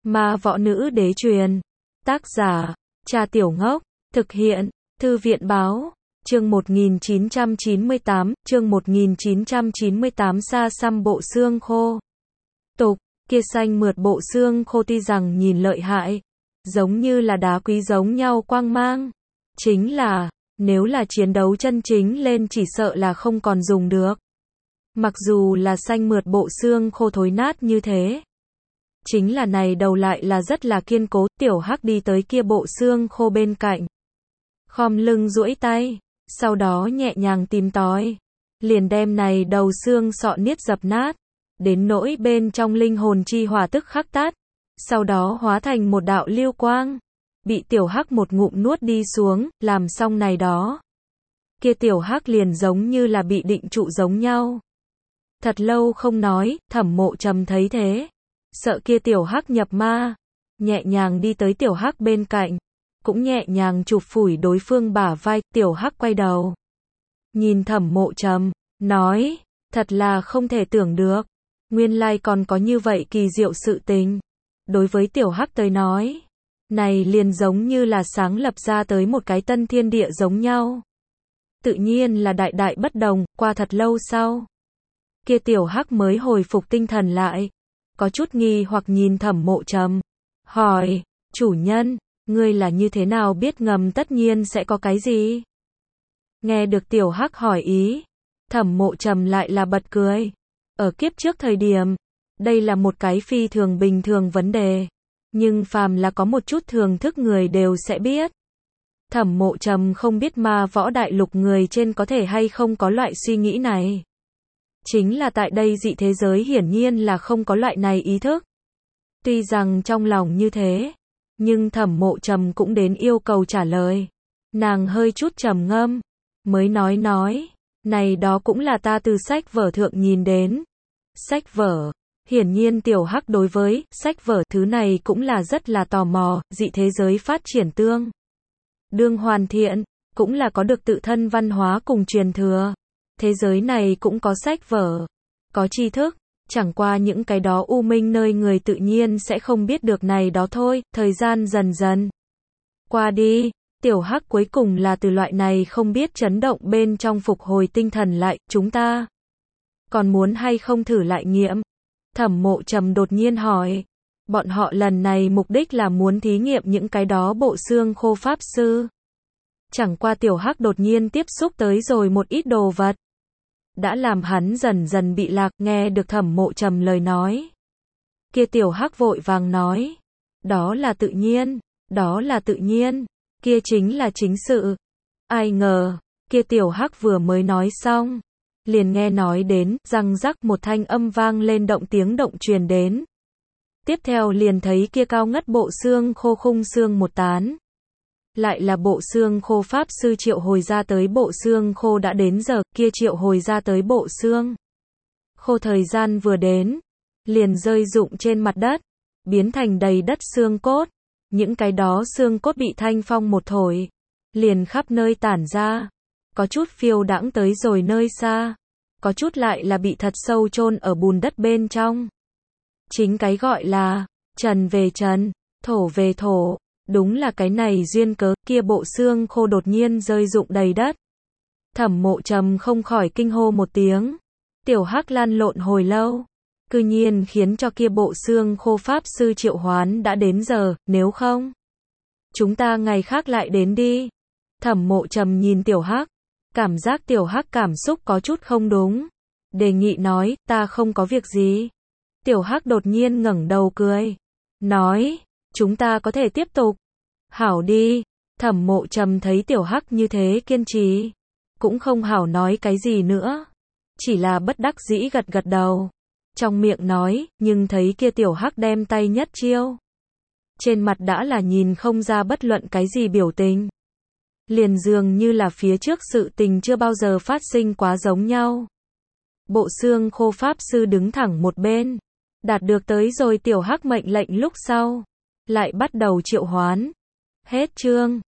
Ma võ nữ đế truyền. Tác giả, Cha Tiểu Ngốc. Thực hiện, Thư viện báo. Chương 1998, sa xăm bộ xương khô. Tục, kia xanh mượt bộ xương khô tuy rằng nhìn lợi hại, giống như là đá quý giống nhau quang mang. Chính là, nếu là chiến đấu chân chính lên chỉ sợ là không còn dùng được. Mặc dù là xanh mượt bộ xương khô thối nát như thế. Chính là này đầu lại là rất là kiên cố, Tiểu Hắc đi tới kia bộ xương khô bên cạnh. Khom lưng duỗi tay, sau đó nhẹ nhàng tìm tòi. Liền đem này đầu xương sọ niết dập nát, đến nỗi bên trong linh hồn chi hỏa tức khắc tắt. Sau đó hóa thành một đạo lưu quang. Bị Tiểu Hắc một ngụm nuốt đi xuống, làm xong này đó. Kia Tiểu Hắc liền giống như là bị định trụ giống nhau. Thật lâu không nói, Thẩm Mộ Trầm thấy thế. Sợ kia Tiểu Hắc nhập ma. Nhẹ nhàng đi tới Tiểu Hắc bên cạnh. Cũng nhẹ nhàng chụp phủi đối phương bả vai, Tiểu Hắc quay đầu. Nhìn Thẩm Mộ Trầm, nói, thật là không thể tưởng được. Nguyên lai còn có như vậy kỳ diệu sự tình. Đối với Tiểu Hắc tới nói, này liền giống như là sáng lập ra tới một cái tân thiên địa giống nhau. Tự nhiên là đại đại bất đồng, qua thật lâu sau. Kia Tiểu Hắc mới hồi phục tinh thần lại. Có chút nghi hoặc nhìn Thẩm Mộ Trầm. Hỏi, chủ nhân, ngươi là như thế nào biết ngầm tất nhiên sẽ có cái gì? Nghe được Tiểu Hắc hỏi ý, Thẩm Mộ Trầm lại là bật cười. Ở kiếp trước thời điểm, đây là một cái phi thường bình thường vấn đề. Nhưng phàm là có một chút thường thức người đều sẽ biết. Thẩm Mộ Trầm không biết ma võ đại lục người trên có thể hay không có loại suy nghĩ này. Chính là tại đây dị thế giới hiển nhiên là không có loại này ý thức. Tuy rằng trong lòng như thế, nhưng Thẩm Mộ Trầm cũng đến yêu cầu trả lời. Nàng hơi chút trầm ngâm, mới nói, này đó cũng là ta từ sách vở thượng nhìn đến. Sách vở, hiển nhiên Tiểu Hắc đối với sách vở thứ này cũng là rất là tò mò, dị thế giới phát triển tương đương hoàn thiện, cũng là có được tự thân văn hóa cùng truyền thừa. Thế giới này cũng có sách vở, có tri thức, chẳng qua những cái đó u minh nơi người tự nhiên sẽ không biết được này đó thôi. Thời gian dần dần qua đi, Tiểu Hắc cuối cùng là từ loại này không biết chấn động bên trong phục hồi tinh thần lại. Chúng ta còn muốn hay không thử lại nghiệm? Thẩm Mộ Trầm đột nhiên hỏi. Bọn họ lần này mục đích là muốn thí nghiệm những cái đó bộ xương khô pháp sư. Chẳng qua Tiểu Hắc đột nhiên tiếp xúc tới rồi một ít đồ vật, đã làm hắn dần dần bị lạc. Nghe được Thẩm Mộ Trầm lời nói, kia Tiểu Hắc vội vàng nói, đó là tự nhiên, đó là tự nhiên, kia chính là chính sự. Ai ngờ, kia Tiểu Hắc vừa mới nói xong, liền nghe nói đến, răng rắc một thanh âm vang lên, tiếng động truyền đến. Tiếp theo liền thấy kia cao ngất bộ xương khô khung xương một tán. Lại là bộ xương khô pháp sư triệu hồi ra tới bộ xương khô đã đến giờ, kia triệu hồi ra tới bộ xương khô thời gian vừa đến, liền rơi rụng trên mặt đất, biến thành đầy đất xương cốt. Những cái đó xương cốt bị thanh phong một thổi, liền khắp nơi tản ra, có chút phiêu đãng tới rồi nơi xa, có chút lại là bị thật sâu chôn ở bùn đất bên trong. Chính cái gọi là trần về trần, thổ về thổ. Đúng là cái này duyên cớ, kia bộ xương khô đột nhiên rơi rụng đầy đất. Thẩm Mộ Trầm không khỏi kinh hô một tiếng. Tiểu Hắc lăn lộn hồi lâu, cư nhiên khiến cho kia bộ xương khô pháp sư triệu hoán đã đến giờ, nếu không, chúng ta ngày khác lại đến đi. Thẩm Mộ Trầm nhìn Tiểu Hắc, cảm giác Tiểu Hắc cảm xúc có chút không đúng. Đề nghị nói, ta không có việc gì. Tiểu Hắc đột nhiên ngẩng đầu cười, nói, chúng ta có thể tiếp tục. Hảo đi. Thẩm Mộ Trầm thấy Tiểu Hắc như thế kiên trì, cũng không hảo nói cái gì nữa, chỉ là bất đắc dĩ gật gật đầu. Trong miệng nói, nhưng thấy kia Tiểu Hắc đem tay nhất chiêu, trên mặt đã là nhìn không ra bất luận cái gì biểu tình. Liền dường như là phía trước sự tình chưa bao giờ phát sinh quá giống nhau. Bộ xương khô pháp sư đứng thẳng một bên, đạt được tới rồi Tiểu Hắc mệnh lệnh lúc sau, lại bắt đầu triệu hoán. Hết chương.